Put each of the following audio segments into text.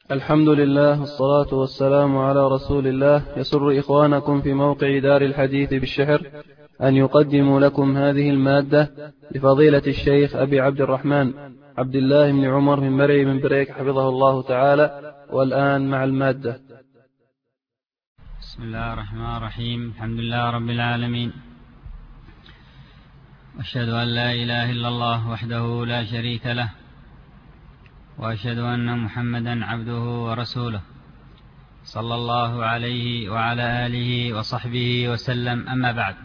الحمد لله والصلاة والسلام على رسول الله. يسر إخوانكم في موقع دار الحديث بالشحر أن يقدموا لكم هذه المادة لفضيلة الشيخ أبي عبد الرحمن عبد الله بن عمر من مرعي من بريك حفظه الله تعالى. والآن مع المادة. بسم الله الرحمن الرحيم. الحمد لله رب العالمين، وأشهد أن لا إله إلا الله وحده لا شريك له، وأشهد أن محمدا عبده ورسوله صلى الله عليه وعلى آله وصحبه وسلم. أما بعد،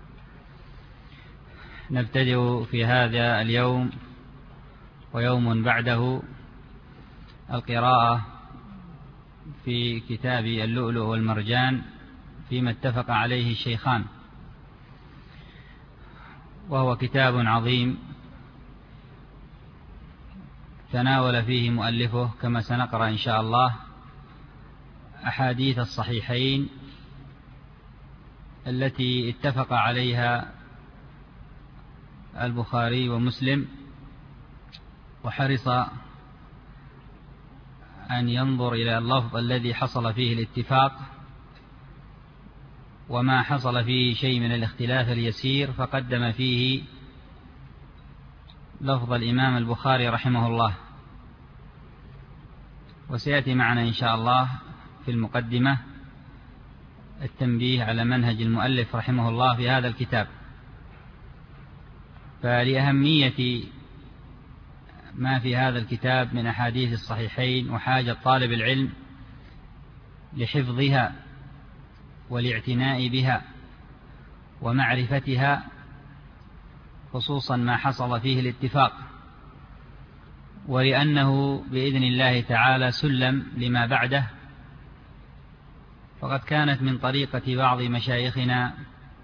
نبتدئ في هذا اليوم ويوم بعده القراءة في كتاب اللؤلؤ والمرجان فيما اتفق عليه الشيخان، وهو كتاب عظيم تناول فيه مؤلفه كما سنقرأ إن شاء الله أحاديث الصحيحين التي اتفق عليها البخاري ومسلم، وحرص أن ينظر إلى اللفظ الذي حصل فيه الاتفاق، وما حصل فيه شيء من الاختلاف اليسير فقدم فيه لفظ الإمام البخاري رحمه الله. وسيأتي معنا إن شاء الله في المقدمة التنبيه على منهج المؤلف رحمه الله في هذا الكتاب. فلأهمية ما في هذا الكتاب من أحاديث الصحيحين وحاجة طالب العلم لحفظها والاعتناء بها ومعرفتها، خصوصا ما حصل فيه الاتفاق، ولأنه بإذن الله تعالى سلم لما بعده. فقد كانت من طريقة بعض مشايخنا،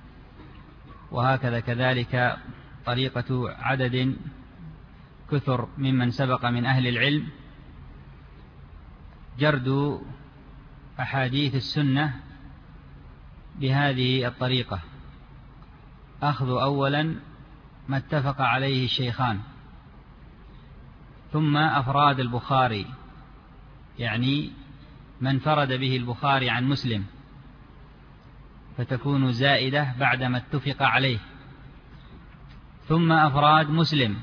وهكذا كذلك طريقة عدد كثر ممن سبق من أهل العلم، جرد أحاديث السنة بهذه الطريقة: أخذ أولا ما اتفق عليه الشيخان، ثم أفراد البخاري، يعني ما انفرد به البخاري عن مسلم، فتكون زائدة بعدما اتفق عليه، ثم أفراد مسلم،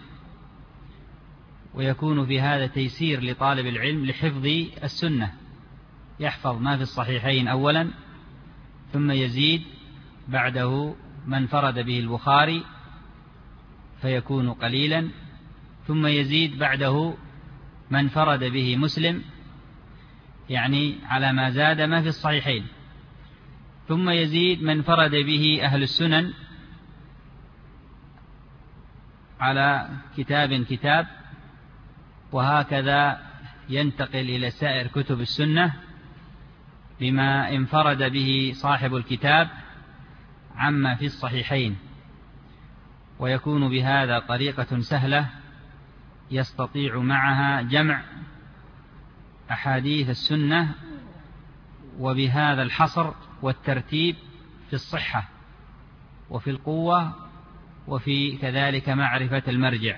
ويكون في هذا تيسير لطالب العلم لحفظ السنة، يحفظ ما في الصحيحين أولا، ثم يزيد بعده ما انفرد به البخاري فيكون قليلا، ثم يزيد بعده ما انفرد به مسلم، يعني على ما زاد ما في الصحيحين، ثم يزيد من انفرد به أهل السنن على كتاب، وهكذا ينتقل إلى سائر كتب السنة بما انفرد به صاحب الكتاب عما في الصحيحين، ويكون بهذا طريقة سهلة يستطيع معها جمع أحاديث السنة، وبهذا الحصر والترتيب في الصحة وفي القوة وفي كذلك معرفة المرجع.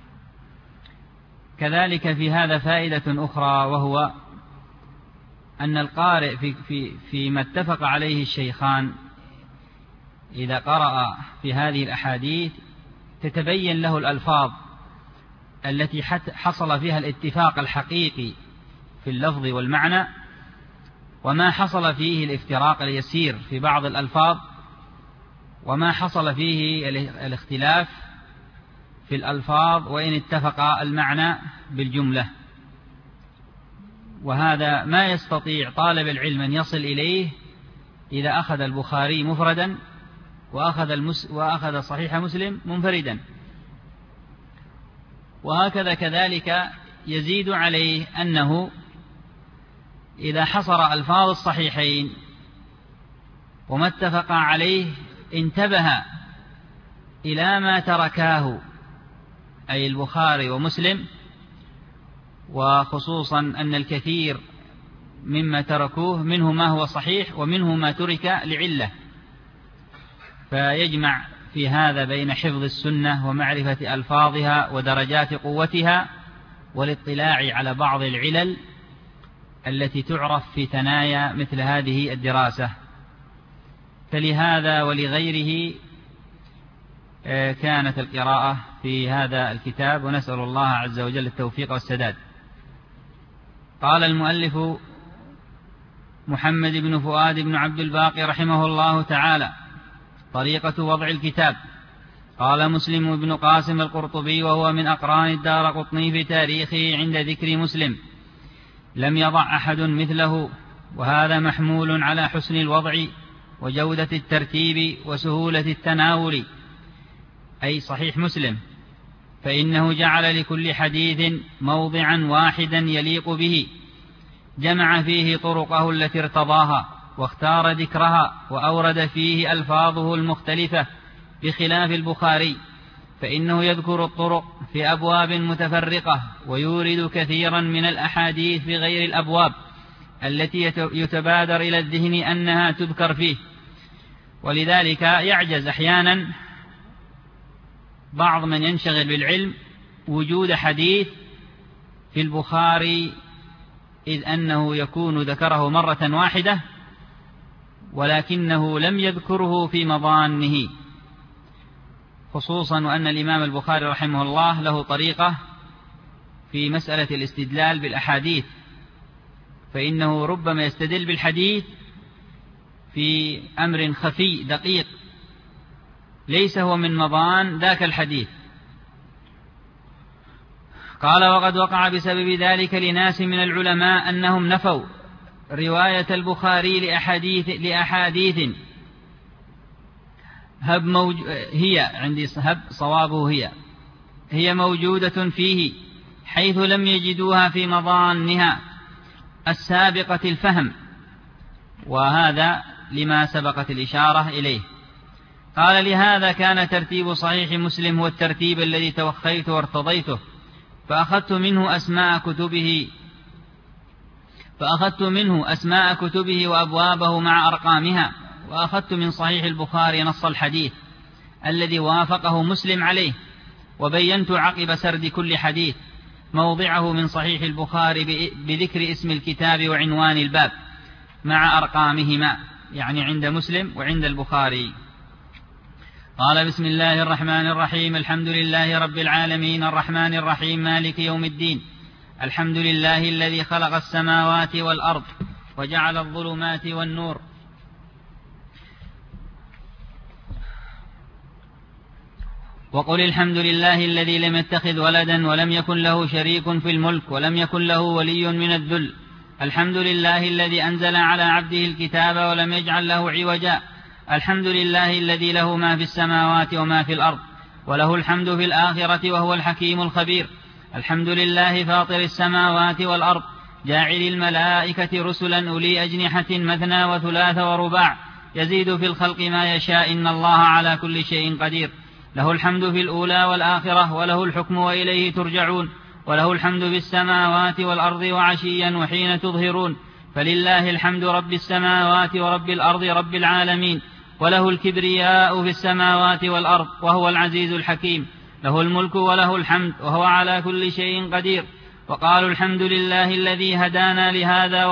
كذلك في هذا فائدة أخرى، وهو أن القارئ فيما اتفق عليه الشيخان إذا قرأ في هذه الأحاديث تتبين له الألفاظ التي حصل فيها الاتفاق الحقيقي في اللفظ والمعنى، وما حصل فيه الافتراق اليسير في بعض الألفاظ، وما حصل فيه الاختلاف في الألفاظ وإن اتفق المعنى بالجملة. وهذا ما يستطيع طالب العلم أن يصل إليه إذا أخذ البخاري مفردا وأخذ صحيح مسلم منفردا. وهكذا كذلك يزيد عليه أنه إذا حصر ألفاظ الصحيحين وما اتفق عليه انتبه إلى ما تركاه، أي البخاري ومسلم، وخصوصا أن الكثير مما تركوه منه ما هو صحيح ومنه ما ترك لعلة، فيجمع في هذا بين حفظ السنة ومعرفة ألفاظها ودرجات قوتها والاطلاع على بعض العلل التي تعرف في ثنايا مثل هذه الدراسة. فلهذا ولغيره كانت القراءة في هذا الكتاب، ونسأل الله عز وجل التوفيق والسداد. قال المؤلف محمد بن فؤاد بن عبد الباقي رحمه الله تعالى: طريقة وضع الكتاب. قال مسلم بن قاسم القرطبي وهو من أقران الدارقطني في تاريخه عند ذكر مسلم: لم يضع أحد مثله، وهذا محمول على حسن الوضع وجودة الترتيب وسهولة التناول، أي صحيح مسلم، فإنه جعل لكل حديث موضعا واحدا يليق به، جمع فيه طرقه التي ارتضاها واختار ذكرها، وأورد فيه ألفاظه المختلفة بخلاف البخاري، فإنه يذكر الطرق في أبواب متفرقة، ويورد كثيرا من الأحاديث في غير الأبواب التي يتبادر إلى الذهن أنها تذكر فيه. ولذلك يعجز أحيانا بعض من ينشغل بالعلم وجود حديث في البخاري، إذ أنه يكون ذكره مرة واحدة ولكنه لم يذكره في مضانه، خصوصا وأن الإمام البخاري رحمه الله له طريقة في مسألة الاستدلال بالأحاديث، فإنه ربما يستدل بالحديث في أمر خفي دقيق ليس هو من مضان ذاك الحديث. قال: وقد وقع بسبب ذلك لناس من العلماء أنهم نفوا رواية البخاري لأحاديث هي عندي صوابه هي موجودة فيه، حيث لم يجدوها في مضانها السابقة الفهم، وهذا لما سبقت الإشارة إليه. قال: لهذا كان ترتيب صحيح مسلم هو الترتيب الذي توخيت وارتضيته، فأخذت منه أسماء كتبه وأبوابه مع أرقامها، وأخذت من صحيح البخاري نص الحديث الذي وافقه مسلم عليه، وبينت عقب سرد كل حديث موضعه من صحيح البخاري بذكر اسم الكتاب وعنوان الباب مع أرقامهما، يعني عند مسلم وعند البخاري. قال: بسم الله الرحمن الرحيم. الحمد لله رب العالمين الرحمن الرحيم مالك يوم الدين. الحمد لله الذي خلق السماوات والأرض وجعل الظلمات والنور. وقل الحمد لله الذي لم يتخذ ولدا ولم يكن له شريك في الملك ولم يكن له ولي من الذل. الحمد لله الذي أنزل على عبده الكتاب ولم يجعل له عوجا. الحمد لله الذي له ما في السماوات وما في الأرض، وله الحمد في الآخرة وهو الحكيم الخبير. الحمد لله فاطر السماوات والأرض، جاعل الملائكة رسلا أولي أجنحة مثنى وثلاث ورباع، يزيد في الخلق ما يشاء، إن الله على كل شيء قدير. له الحمد في الأولى والآخرة، وله الحكم وإليه ترجعون، وله الحمد في السماوات والأرض وعشيا وحين تظهرون. فلله الحمد رب السماوات ورب الأرض رب العالمين، وله الكبرياء في السماوات والأرض، وهو العزيز الحكيم. له الملك وله الحمد، وهو على كل شيء قدير. وقالوا الحمد لله الذي هدانا لهذا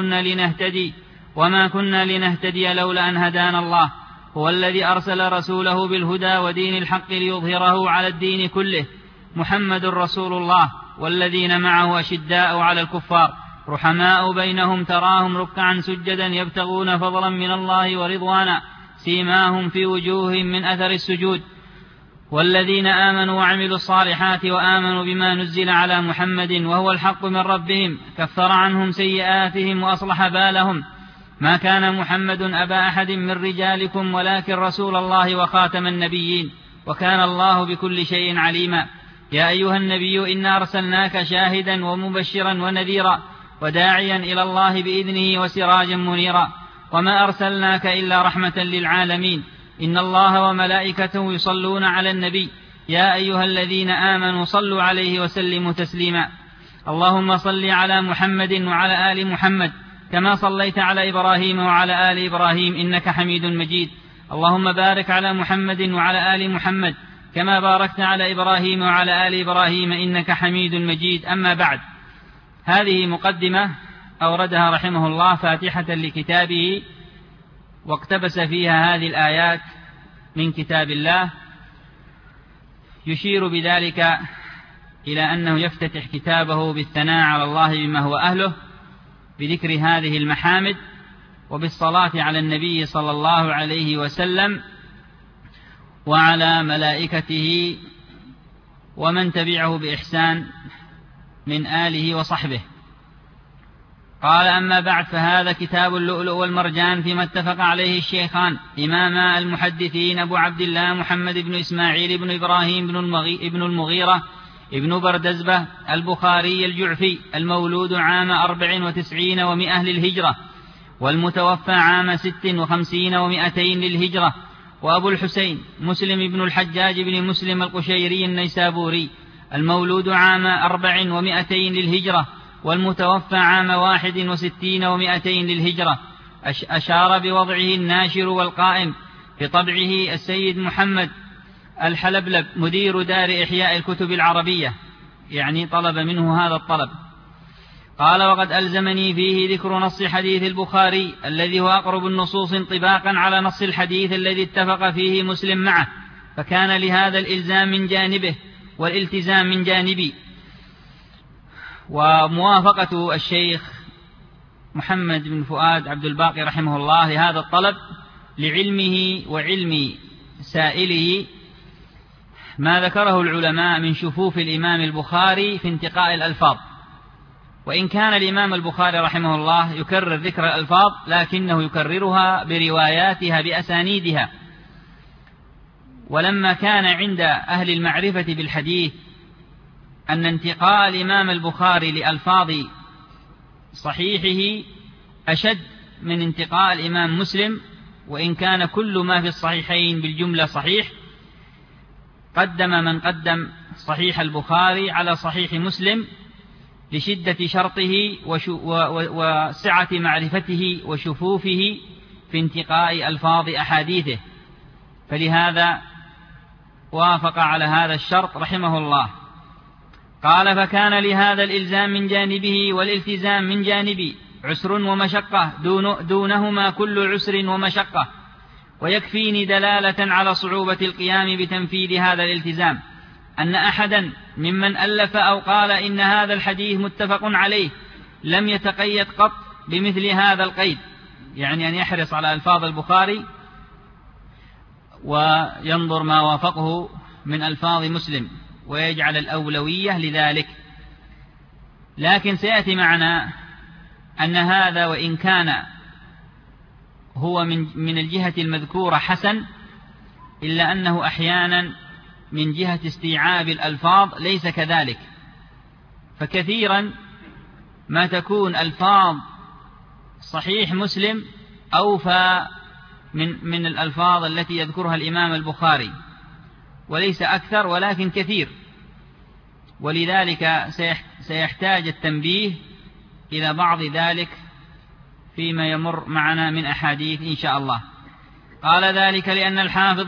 وما كنا لنهتدي لولا أن هدانا الله. هو الذي أرسل رسوله بالهدى ودين الحق ليظهره على الدين كله. محمد رسول الله، والذين معه أشداء على الكفار رحماء بينهم، تراهم ركعا سجدا يبتغون فضلا من الله ورضوانا، سيماهم في وجوههم من أثر السجود. والذين آمنوا وعملوا الصالحات وآمنوا بما نزل على محمد وهو الحق من ربهم، كفر عنهم سيئاتهم وأصلح بالهم. ما كان محمد أبا أحد من رجالكم ولكن رسول الله وخاتم النبيين، وكان الله بكل شيء عليما. يا أيها النبي إنا أرسلناك شاهدا ومبشرا ونذيرا وداعيا إلى الله بإذنه وسراجا منيرا، وما أرسلناك إلا رحمة للعالمين. إن الله وملائكته يصلون على النبي، يا أيها الذين آمنوا صلوا عليه وسلموا تسليما. اللهم صل على محمد وعلى آل محمد كما صليت على إبراهيم وعلى آل إبراهيم إنك حميد مجيد. اللهم بارك على محمد وعلى آل محمد كما باركت على إبراهيم وعلى آل إبراهيم إنك حميد مجيد. أما بعد، هذه مقدمة أوردها رحمه الله فاتحة لكتابه، واقتبس فيها هذه الآيات من كتاب الله، يشير بذلك إلى أنه يفتتح كتابه بالثناء على الله بما هو أهله، بذكر هذه المحامد، وبالصلاة على النبي صلى الله عليه وسلم وعلى ملائكته ومن تبعه بإحسان من آله وصحبه. قال: أما بعد، فهذا كتاب اللؤلؤ والمرجان فيما اتفق عليه الشيخان إماما المحدثين أبو عبد الله محمد بن إسماعيل بن إبراهيم بن المغيرة ابن بردزبة البخاري الجعفي، المولود عام 94 و100 للهجرة، والمتوفى عام 56 و200 للهجرة. وأبو الحسين مسلم بن الحجاج بن مسلم القشيري النيسابوري، المولود عام 400 للهجرة، والمتوفى عام 61 و200 للهجرة. أشار بوضعه الناشر والقائم بطبعه السيد محمد الحلبلب مدير دار إحياء الكتب العربية، يعني طلب منه هذا الطلب. قال: وقد ألزمني فيه ذكر نص حديث البخاري الذي هو أقرب النصوص انطباقا على نص الحديث الذي اتفق فيه مسلم معه، فكان لهذا الإلزام من جانبه والالتزام من جانبي. وموافقة الشيخ محمد بن فؤاد عبد الباقي رحمه الله لهذا الطلب لعلمه وعلم سائله ما ذكره العلماء من شفوف الإمام البخاري في انتقاء الألفاظ. وإن كان الإمام البخاري رحمه الله يكرر ذكر الألفاظ، لكنه يكررها برواياتها بأسانيدها. ولما كان عند أهل المعرفة بالحديث أن انتقاء الإمام البخاري لألفاظ صحيحه أشد من انتقاء الإمام مسلم، وإن كان كل ما في الصحيحين بالجملة صحيح، قدم من قدم صحيح البخاري على صحيح مسلم لشدة شرطه وسعة معرفته وشفوفه في انتقاء ألفاظ أحاديثه، فلهذا وافق على هذا الشرط رحمه الله. قال: فكان لهذا الإلزام من جانبه والالتزام من جانبي عسر ومشقة دونهما كل عسر ومشقة، ويكفيني دلالة على صعوبة القيام بتنفيذ هذا الالتزام أن أحدا ممن ألف أو قال إن هذا الحديث متفق عليه لم يتقيد قط بمثل هذا القيد، يعني أن يحرص على ألفاظ البخاري وينظر ما وافقه من ألفاظ مسلم ويجعل الأولوية لذلك. لكن سيأتي معنا أن هذا وإن كان هو من الجهة المذكورة حسن، إلا أنه أحيانا من جهة استيعاب الألفاظ ليس كذلك، فكثيرا ما تكون ألفاظ صحيح مسلم أوفى من الألفاظ التي يذكرها الإمام البخاري، وليس أكثر ولكن كثير. ولذلك سيحتاج التنبيه إلى بعض ذلك فيما يمر معنا من أحاديث إن شاء الله. قال: ذلك لأن الحافظ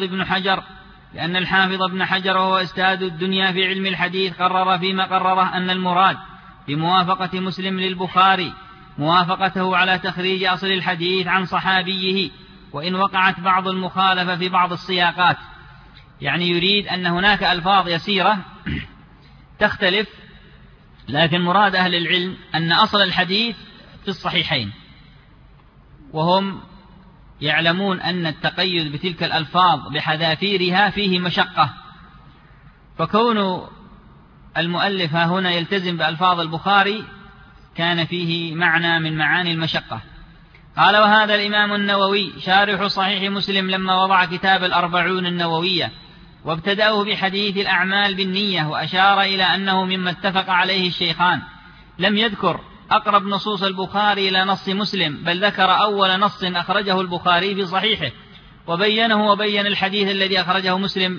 ابن حجر وهو أستاذ الدنيا في علم الحديث قرر فيما قرره أن المراد بموافقة مسلم للبخاري موافقته على تخريج أصل الحديث عن صحابيه، وإن وقعت بعض المخالفة في بعض السياقات، يعني يريد أن هناك ألفاظ يسيرة تختلف، لكن مراد أهل العلم أن أصل الحديث في الصحيحين، وهم يعلمون أن التقيد بتلك الألفاظ بحذافيرها فيه مشقة، فكون المؤلف هنا يلتزم بألفاظ البخاري كان فيه معنى من معاني المشقة. قال: وهذا الإمام النووي شارح صحيح مسلم لما وضع كتاب 40 النووية وابتدأه بحديث الأعمال بالنية، وأشار إلى أنه مما اتفق عليه الشيخان، لم يذكر أقرب نصوص البخاري إلى نص مسلم، بل ذكر أول نص أخرجه البخاري في صحيحه وبين الحديث الذي أخرجه مسلم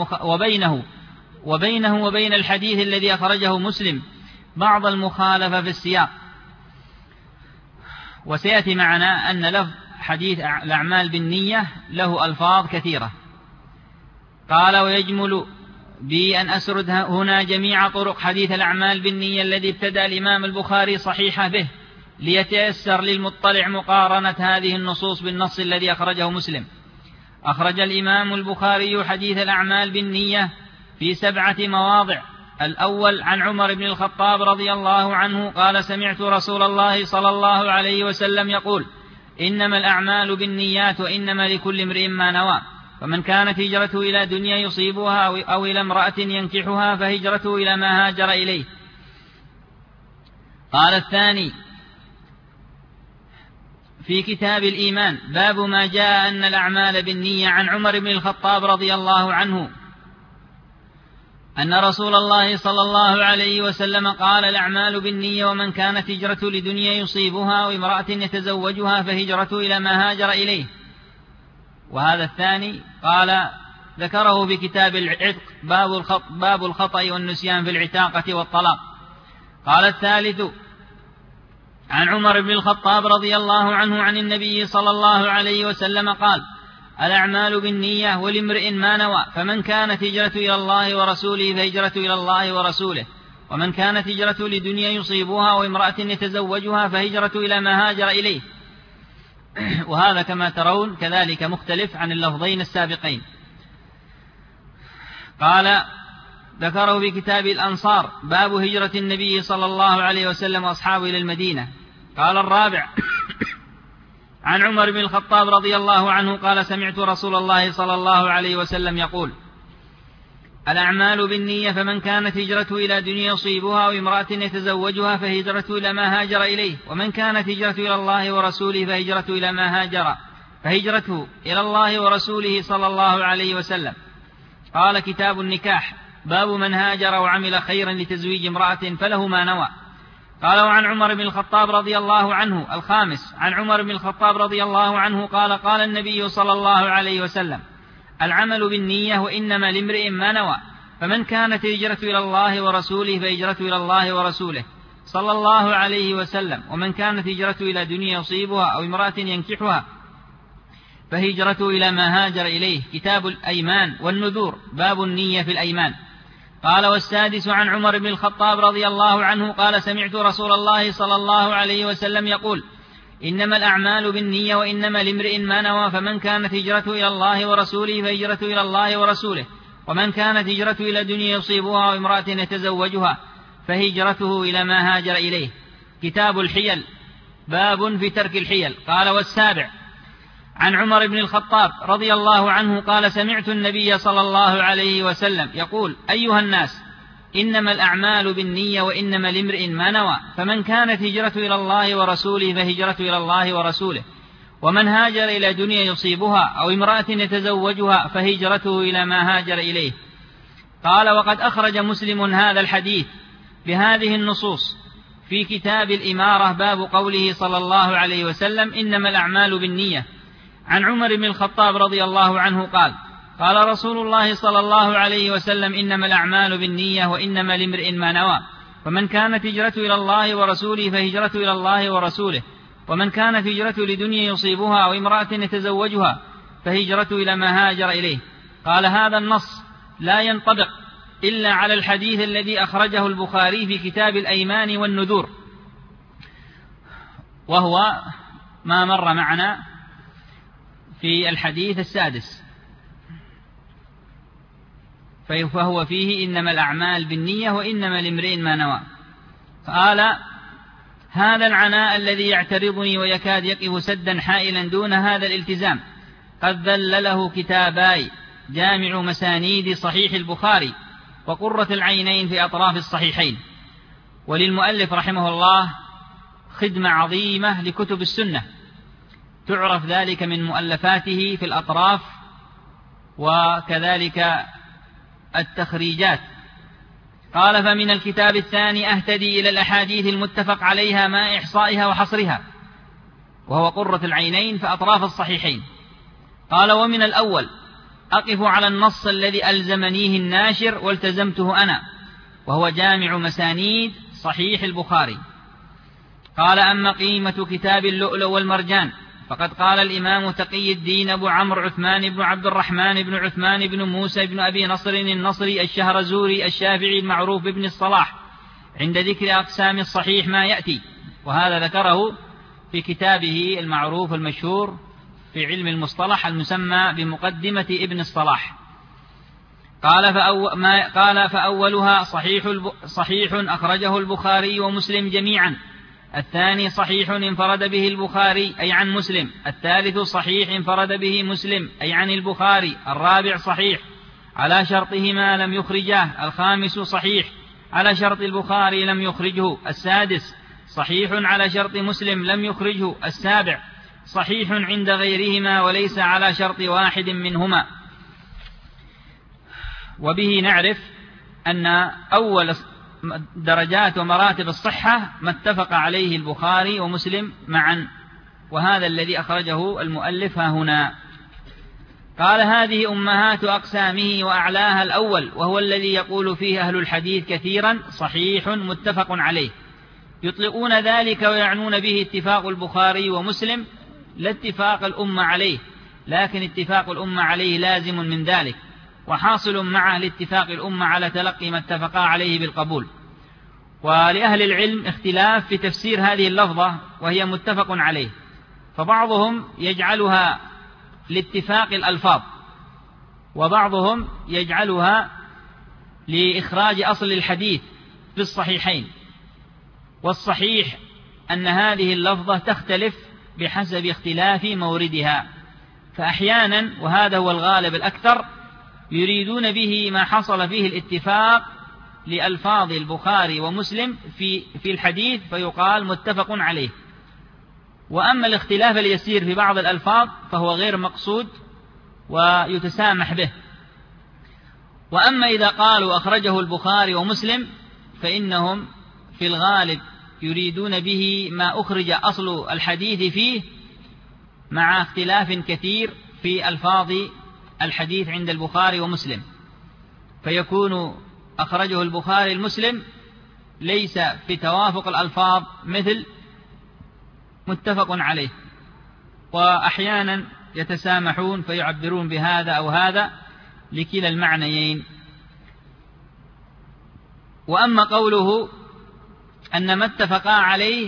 وبينه وبين الحديث الذي أخرجه مسلم بعض المخالفة في السياق. وسيأتي معنا أن لفظ حديث الأعمال بالنية له ألفاظ كثيرة. قال: ويجمل بي أن أسرد هنا جميع طرق حديث الأعمال بالنية الذي ابتدأ الإمام البخاري صحيحه به، ليتيسر للمطلع مقارنة هذه النصوص بالنص الذي أخرجه مسلم. أخرج الإمام البخاري حديث الأعمال بالنية في 7 مواضع. الأول عن عمر بن الخطاب رضي الله عنه قال: سمعت رسول الله صلى الله عليه وسلم يقول: إنما الأعمال بالنيات وإنما لكل امرئ ما نوى، فمن كانت هجرته إلى دنيا يصيبها أو إلى امرأة ينكحها فهجرته إلى ما هاجر إليه. قال الثاني في كتاب الإيمان: باب ما جاء أن الأعمال بالنية. عن عمر بن الخطاب رضي الله عنه أن رسول الله صلى الله عليه وسلم قال: الأعمال بالنية، ومن كانت هجرته لدنيا يصيبها وامرأة يتزوجها فهجرته إلى ما هاجر إليه. وهذا الثاني قال ذكره في كتاب العتق: باب الخطأ والنسيان في العتاقة والطلاق. قال الثالث عن عمر بن الخطاب رضي الله عنه عن النبي صلى الله عليه وسلم قال: الأعمال بالنية ولامرئ ما نوى، فمن كانت هجرته إلى الله ورسوله فهجرته إلى الله ورسوله، ومن كانت هجرته لدنيا يصيبها وامرأة يتزوجها فهجرته إلى ما هاجر إليه. وهذا كما ترون كذلك مختلف عن اللفظين السابقين. قال ذكره في كتاب الأنصار: باب هجرة النبي صلى الله عليه وسلم وأصحابه إلى المدينة. قال الرابع عن عمر بن الخطاب رضي الله عنه قال: سمعت رسول الله صلى الله عليه وسلم يقول: الأعمال بالنية، فمن كانت هجرته إلى دنيا يصيبها وامرأة يتزوجها فهجرته إلى ما هاجر إليه، ومن كانت هجرته إلى الله ورسوله فهجرته إلى ما هاجر، فهجرته إلى الله ورسوله صلى الله عليه وسلم. قال كتاب النكاح: باب من هاجر وعمل خيرا لتزويج امرأة فله ما نوى. قال وعن عمر بن الخطاب رضي الله عنه. الخامس عن عمر بن الخطاب رضي الله عنه قال: قال النبي صلى الله عليه وسلم: العمل بالنية وإنما لامرئ ما نوى، فمن كانت هجرته إلى الله ورسوله فهجرته إلى الله ورسوله صلى الله عليه وسلم، ومن كانت هجرته إلى دنيا يصيبها أو امرأة ينكحها فهجرته إلى ما هاجر إليه. كتاب الأيمان والنذور: باب النية في الأيمان. قال والسادس عن عمر بن الخطاب رضي الله عنه قال: سمعت رسول الله صلى الله عليه وسلم يقول: إنما الأعمال بالنية وإنما لامرئ ما نوى، فمن كانت هجرته إلى الله ورسوله فهجرته إلى الله ورسوله، ومن كانت هجرته إلى دنيا يصيبها وامرأة يتزوجها فهجرته إلى ما هاجر إليه. كتاب الحيل: باب في ترك الحيل. قال والسابع عن عمر بن الخطاب رضي الله عنه قال: سمعت النبي صلى الله عليه وسلم يقول: أيها الناس، إنما الأعمال بالنية وإنما لامرئ ما نوى، فمن كانت هجرته إلى الله ورسوله فهجرته إلى الله ورسوله، ومن هاجر إلى دنيا يصيبها أو امرأة يتزوجها فهجرته إلى ما هاجر إليه. قال وقد أخرج مسلم هذا الحديث بهذه النصوص في كتاب الإمارة: باب قوله صلى الله عليه وسلم: إنما الأعمال بالنية. عن عمر بن الخطاب رضي الله عنه قال: قال رسول الله صلى الله عليه وسلم: إنما الأعمال بالنية وإنما لامرئ ما نوى، فمن كانت هجرته إلى الله ورسوله فهجرته إلى الله ورسوله، ومن كانت هجرته لدنيا يصيبها أو امرأة يتزوجها فهجرته إلى ما هاجر إليه. قال هذا النص لا ينطبق إلا على الحديث الذي أخرجه البخاري في كتاب الأيمان والنذور، وهو ما مر معنا في الحديث السادس، فهو فيه إنما الأعمال بالنية وإنما لامرئ ما نوى. قال هذا العناء الذي يعترضني ويكاد يقف سدا حائلا دون هذا الالتزام قد ذل له كتاباي: جامع مسانيد صحيح البخاري وقرة العينين في أطراف الصحيحين. وللمؤلف رحمه الله خدمة عظيمة لكتب السنة، تعرف ذلك من مؤلفاته في الأطراف وكذلك التخريجات. قال فمن الكتاب الثاني أهتدي إلى الأحاديث المتفق عليها مع إحصائها وحصرها، وهو قرة العينين في أطراف الصحيحين. قال ومن الأول أقف على النص الذي ألزمنيه الناشر والتزمته أنا، وهو جامع مسانيد صحيح البخاري. قال أما قيمة كتاب اللؤلؤ والمرجان فقد قال الإمام تقي الدين أبو عمرو عثمان بن عبد الرحمن بن عثمان بن موسى بن أبي نصر النصري الشهرزوري الشافعي المعروف بابن الصلاح عند ذكر أقسام الصحيح ما يأتي: وهذا ذكره في كتابه المعروف المشهور في علم المصطلح المسمى بمقدمة ابن الصلاح. قال فأولها صحيح أخرجه البخاري ومسلم جميعا، الثاني صحيح انفرد به البخاري أي عن مسلم، الثالث صحيح انفرد به مسلم أي عن البخاري، الرابع صحيح على شرطهما لم يخرجاه، الخامس صحيح على شرط البخاري لم يخرجه، السادس صحيح على شرط مسلم لم يخرجه، السابع صحيح عند غيرهما وليس على شرط واحد منهما. وبه نعرف أن أول درجات ومراتب الصحة ما اتفق عليه البخاري ومسلم معا، وهذا الذي أخرجه المؤلف ها هنا. قال هذه أمهات أقسامه وأعلاها الأول، وهو الذي يقول فيه أهل الحديث كثيرا صحيح متفق عليه، يطلقون ذلك ويعنون به اتفاق البخاري ومسلم لا اتفاق الأمة عليه، لكن اتفاق الأمة عليه لازم من ذلك، وحاصل معه لاتفاق الأمة على تلقي ما اتفقا عليه بالقبول. ولأهل العلم اختلاف في تفسير هذه اللفظة وهي متفق عليه، فبعضهم يجعلها لاتفاق الألفاظ، وبعضهم يجعلها لإخراج أصل الحديث في الصحيحين. والصحيح أن هذه اللفظة تختلف بحسب اختلاف موردها، فأحيانا وهذا هو الغالب الأكثر يريدون به ما حصل فيه الاتفاق لألفاظ البخاري ومسلم في الحديث فيقال متفق عليه، وأما الاختلاف اليسير في بعض الألفاظ فهو غير مقصود ويتسامح به. وأما إذا قالوا أخرجه البخاري ومسلم فإنهم في الغالب يريدون به ما أخرج أصل الحديث فيه مع اختلاف كثير في ألفاظ الحديث عند البخاري ومسلم، فيكون أخرجه البخاري المسلم ليس في توافق الألفاظ مثل متفق عليه، وأحيانا يتسامحون فيعبرون بهذا أو هذا لكلا المعنيين. وأما قوله أن ما اتفقا عليه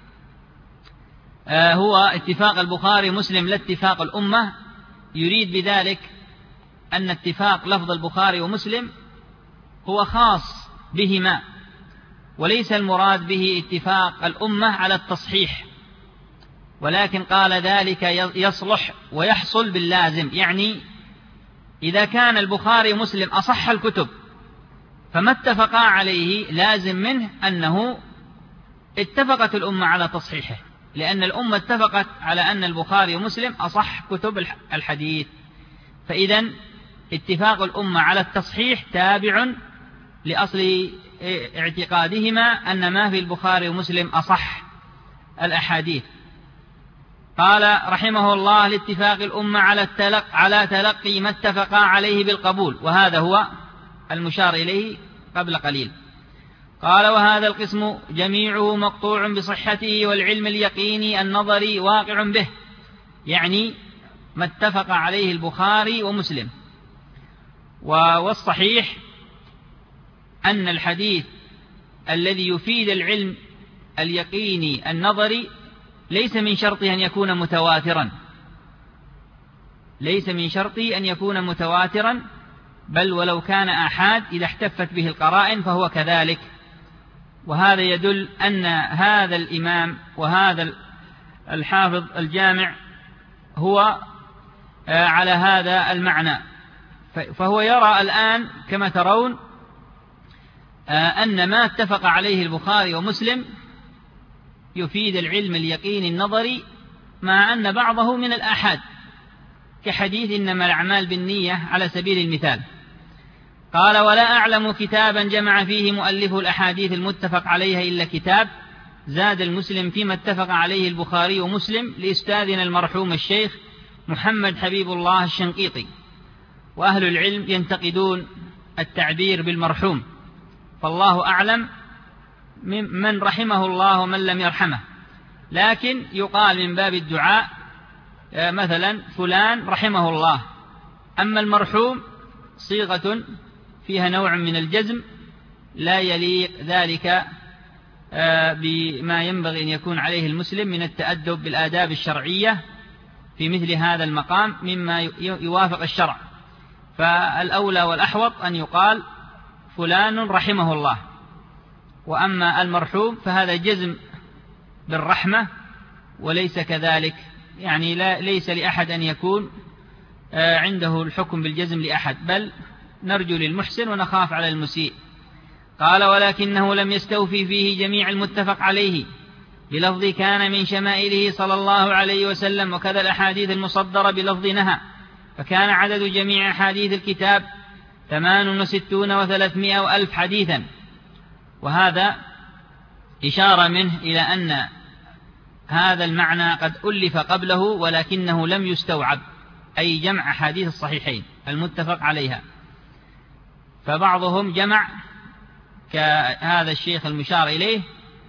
هو اتفاق البخاري ومسلم لا اتفاق الأمة، يريد بذلك أن اتفاق لفظ البخاري ومسلم هو خاص بهما، وليس المراد به اتفاق الأمة على التصحيح، ولكن قال ذلك يصلح ويحصل باللازم، يعني إذا كان البخاري ومسلم أصح الكتب فما اتفقا عليه لازم منه أنه اتفقت الأمة على تصحيحه، لأن الأمة اتفقت على أن البخاري ومسلم أصح كتب الحديث، فإذا اتفاق الأمة على التصحيح تابع لأصل اعتقادهما أن ما في البخاري ومسلم أصح الأحاديث. قال رحمه الله لاتفاق الأمة على تلقي ما اتفقا عليه بالقبول، وهذا هو المشار إليه قبل قليل. قال وهذا القسم جميعه مقطوع بصحته والعلم اليقيني النظري واقع به، يعني ما اتفق عليه البخاري ومسلم. والصحيح أن الحديث الذي يفيد العلم اليقيني النظري ليس من شرطه أن يكون متواترا، ليس من شرطه أن يكون متواترا، بل ولو كان آحاد إذا احتفت به القرائن فهو كذلك. وهذا يدل أن هذا الإمام وهذا الحافظ الجامع هو على هذا المعنى، فهو يرى الآن كما ترون أن ما اتفق عليه البخاري ومسلم يفيد العلم اليقيني النظري، مع أن بعضه من الآحاد كحديث إنما الأعمال بالنية على سبيل المثال. قال ولا أعلم كتابا جمع فيه مؤلف الأحاديث المتفق عليها إلا كتاب زاد المسلم فيما اتفق عليه البخاري ومسلم لأستاذنا المرحوم الشيخ محمد حبيب الله الشنقيطي. وأهل العلم ينتقدون التعبير بالمرحوم، فالله أعلم من رحمه الله ومن لم يرحمه، لكن يقال من باب الدعاء مثلا فلان رحمه الله. أما المرحوم صيغة فيها نوع من الجزم لا يليق ذلك بما ينبغي أن يكون عليه المسلم من التأدب بالآداب الشرعية في مثل هذا المقام مما يوافق الشرع. فالأولى والأحوط أن يقال فلان رحمه الله. وأما المرحوم فهذا جزم بالرحمة وليس كذلك، يعني ليس لأحد أن يكون عنده الحكم بالجزم لأحد، بل نرجو للمحسن ونخاف على المسيء. قال ولكنه لم يستوفي فيه جميع المتفق عليه بلفظ كان من شمائله صلى الله عليه وسلم، وكذا الأحاديث المصدرة بلفظ نهى، فكان عدد جميع أحاديث الكتاب 68 و300 وألف حديثا. وهذا إشارة منه إلى أن هذا المعنى قد ألف قبله ولكنه لم يستوعب، أي جمع أحاديث الصحيحين المتفق عليها. فبعضهم جمع كهذا الشيخ المشار إليه،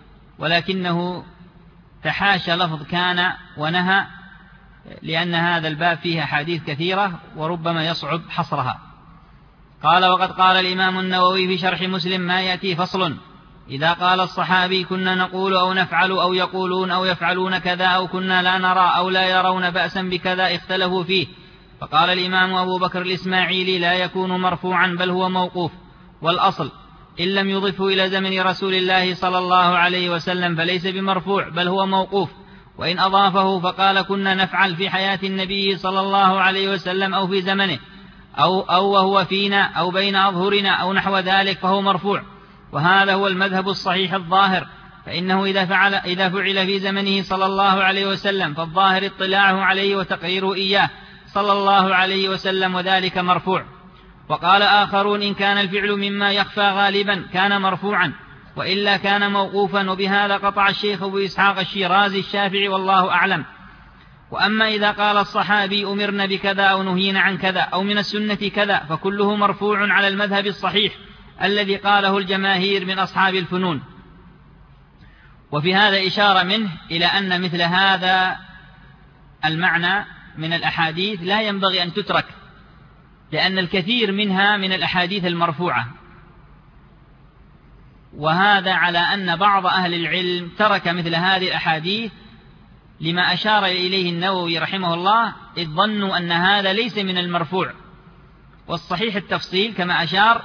ولكنه تحاشى لفظ كان ونهى، لأن هذا الباب فيه أحاديث كثيرة وربما يصعب حصرها. قال وقد قال الإمام النووي في شرح مسلم ما يأتي فصل إذا قال الصحابي كنا نقول أو نفعل أو يقولون أو يفعلون كذا أو كنا لا نرى أو لا يرون بأسا بكذا اختلفوا فيه. فقال الإمام أبو بكر الإسماعيلي لا يكون مرفوعا بل هو موقوف، والأصل إن لم يضفه إلى زمن رسول الله صلى الله عليه وسلم فليس بمرفوع بل هو موقوف، وإن أضافه فقال كنا نفعل في حياة النبي صلى الله عليه وسلم أو في زمنه أو وهو فينا أو بين أظهرنا أو نحو ذلك فهو مرفوع. وهذا هو المذهب الصحيح الظاهر، فإنه إذا فعل في زمنه صلى الله عليه وسلم فالظاهر اطلاعه عليه وتقريره إياه صلى الله عليه وسلم، وذلك مرفوع. وقال آخرون إن كان الفعل مما يخفى غالبا كان مرفوعا، وإلا كان موقوفا، وبهذا قطع الشيخ أبو إسحاق الشيرازي الشافعي والله أعلم. وأما إذا قال الصحابي أمرنا بكذا أو نهينا عن كذا أو من السنة كذا فكله مرفوع على المذهب الصحيح الذي قاله الجماهير من أصحاب الفنون. وفي هذا إشارة منه إلى أن مثل هذا المعنى من الأحاديث لا ينبغي أن تترك، لأن الكثير منها من الأحاديث المرفوعة، وهذا على أن بعض أهل العلم ترك مثل هذه الأحاديث لما أشار إليه النووي رحمه الله، إذ ظنوا أن هذا ليس من المرفوع. والصحيح التفصيل كما أشار.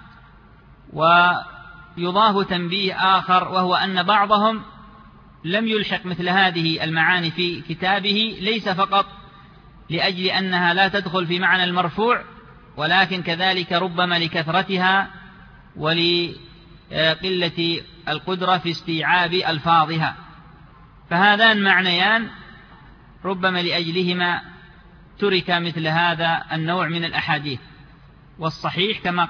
ويضاف تنبيه آخر، وهو أن بعضهم لم يلحق مثل هذه المعاني في كتابه ليس فقط لأجل أنها لا تدخل في معنى المرفوع، ولكن كذلك ربما لكثرتها ولقلة القدرة في استيعاب ألفاظها. فهذان معنيان ربما لأجلهما ترك مثل هذا النوع من الأحاديث. والصحيح كما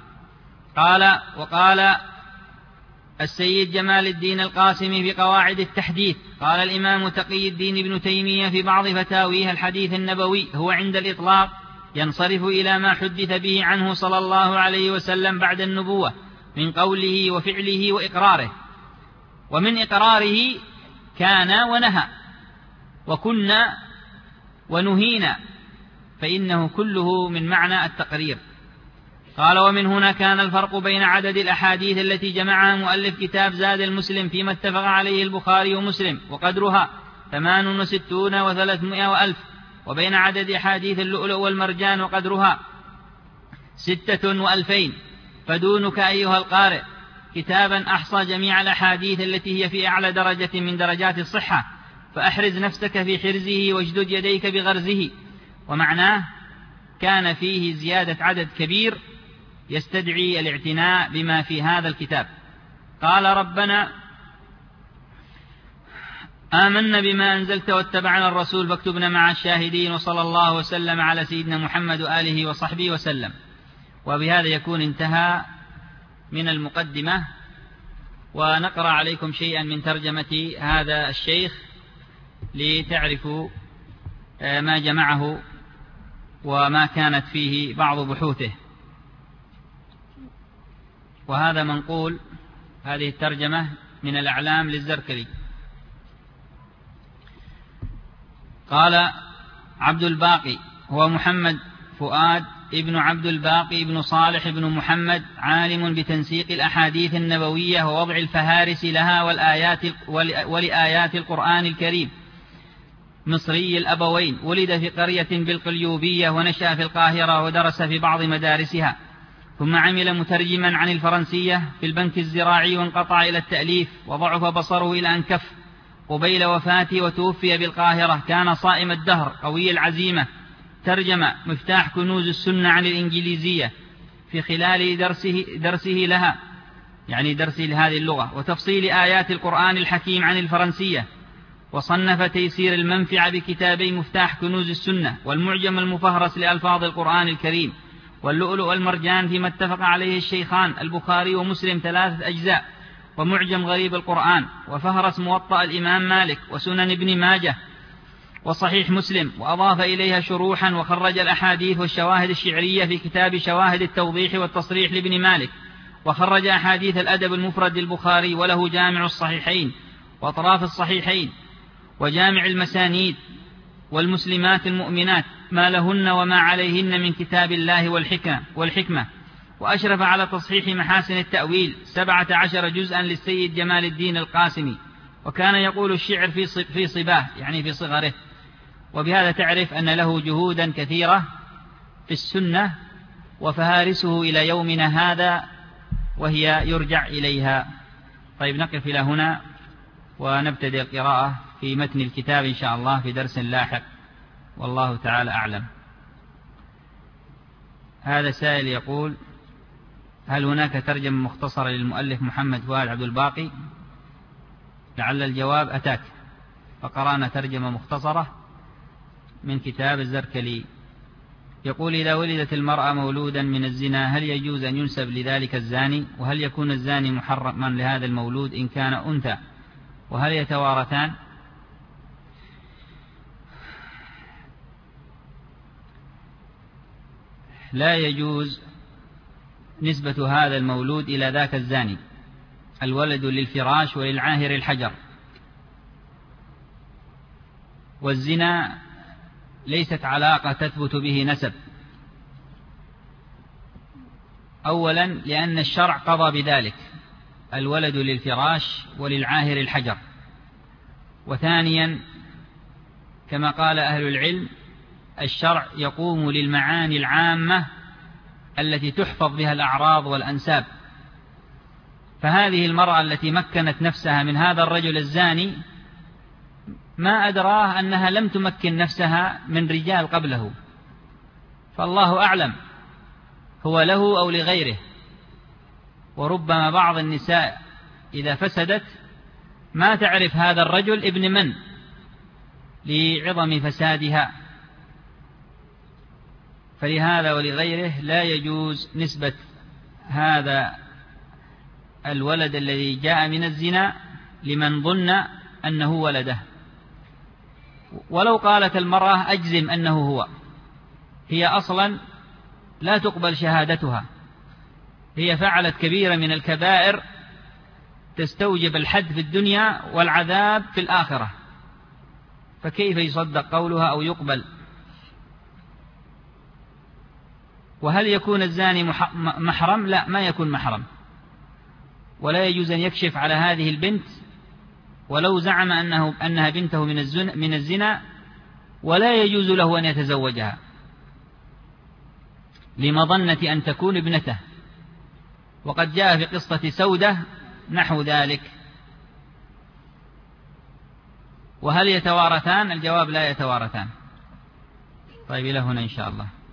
وقال السيد جمال الدين القاسمي في قواعد التحديث، قال الإمام تقي الدين ابن تيمية في بعض فتاويه الحديث النبوي هو عند الإطلاق ينصرف إلى ما حدث به عنه صلى الله عليه وسلم بعد النبوة من قوله وفعله وإقراره. ومن إقراره كان ونهى وكنا ونهينا، فإنه كله من معنى التقرير. قال ومن هنا كان الفرق بين عدد الأحاديث التي جمعها مؤلف كتاب زاد المسلم فيما اتفق عليه البخاري ومسلم وقدرها 68 و300 وألف، وبين عدد أحاديث اللؤلؤ والمرجان وقدرها 6 و2000. فدونك أيها القارئ كتابا أحصى جميع الأحاديث التي هي في أعلى درجة من درجات الصحة، فأحرز نفسك في حرزه واجدد يديك بغرزه. ومعناه كان فيه زيادة عدد كبير يستدعي الاعتناء بما في هذا الكتاب. قال ربنا آمنا بما أنزلت واتبعنا الرسول فاكتبنا مع الشاهدين، وصلى الله وسلم على سيدنا محمد وآله وصحبه وسلم. وبهذا يكون انتهى من المقدمة، ونقرأ عليكم شيئا من ترجمة هذا الشيخ لتعرفوا ما جمعه وما كانت فيه بعض بحوثه. وهذا منقول، هذه الترجمة من الأعلام للزركلي. قال عبد الباقي هو محمد فؤاد ابن عبد الباقي ابن صالح ابن محمد، عالم بتنسيق الأحاديث النبوية ووضع الفهارس لها ولآيات القرآن الكريم، مصري الأبوين، ولد في قرية بالقليوبية ونشأ في القاهرة ودرس في بعض مدارسها، ثم عمل مترجما عن الفرنسية في البنك الزراعي وانقطع إلى التأليف وضعف بصره إلى أن كف قبيل وفاته وتوفي بالقاهرة. كان صائم الدهر قوي العزيمة، ترجم مفتاح كنوز السنة عن الإنجليزية في خلال درسه لها، يعني درسه لهذه اللغة، وتفصيل آيات القرآن الحكيم عن الفرنسية، وصنف تيسير المنفعة بكتابي مفتاح كنوز السنة والمعجم المفهرس لألفاظ القرآن الكريم واللؤلؤ والمرجان فيما اتفق عليه الشيخان البخاري ومسلم 3 أجزاء، ومعجم غريب القرآن، وفهرس موطأ الإمام مالك وسنن ابن ماجه وصحيح مسلم، وأضاف إليها شروحا، وخرج الأحاديث والشواهد الشعرية في كتاب شواهد التوضيح والتصريح لابن مالك، وخرج أحاديث الأدب المفرد للبخاري، وله جامع الصحيحين وأطراف الصحيحين وجامع المسانيد والمسلمات المؤمنات ما لهن وما عليهن من كتاب الله والحكمة، وأشرف على تصحيح محاسن التأويل 17 جزءا للسيد جمال الدين القاسمي، وكان يقول الشعر في صباه يعني في صغره. وبهذا تعرف أن له جهودا كثيرة في السنة وفهارسه إلى يومنا هذا وهي يرجع إليها. طيب نقف إلى هنا ونبتدئ القراءة في متن الكتاب إن شاء الله في درس لاحق، والله تعالى أعلم. هذا سائل يقول: هل هناك ترجمة مختصرة للمؤلف محمد فؤاد عبد الباقي؟ لعل الجواب أتاك، فقرأنا ترجمة مختصرة من كتاب الزركلي. يقول: إذا ولدت المرأة مولودا من الزنا هل يجوز أن ينسب لذلك الزاني؟ وهل يكون الزاني محرما لهذا المولود إن كان أنثى؟ وهل يتوارثان؟ لا يجوز نسبة هذا المولود إلى ذاك الزاني. الولد للفراش وللعاهر الحجر، والزنا ليست علاقة تثبت به نسب. أولا لأن الشرع قضى بذلك، الولد للفراش وللعاهر الحجر. وثانيا كما قال أهل العلم الشرع يقوم للمعاني العامة التي تحفظ بها الأعراض والأنساب. فهذه المرأة التي مكنت نفسها من هذا الرجل الزاني ما أدراه أنها لم تمكن نفسها من رجال قبله، فالله أعلم هو له أو لغيره. وربما بعض النساء إذا فسدت ما تعرف هذا الرجل ابن من لعظم فسادها، فلهذا ولغيره لا يجوز نسبة هذا الولد الذي جاء من الزنا لمن ظن أنه ولده. ولو قالت المرأة أجزم أنه هو، هي أصلا لا تقبل شهادتها، هي فعلت كبيرة من الكبائر تستوجب الحد في الدنيا والعذاب في الآخرة، فكيف يصدق قولها أو يقبل؟ وهل يكون الزاني محرم؟ لا، ما يكون محرم، ولا يجوز أن يكشف على هذه البنت ولو زعم أنها بنته من الزنا، ولا يجوز له أن يتزوجها لمظنة أن تكون ابنته. وقد جاء في قصة سودة نحو ذلك. وهل يتوارثان؟ الجواب لا يتوارثان. طيب إلى هنا إن شاء الله.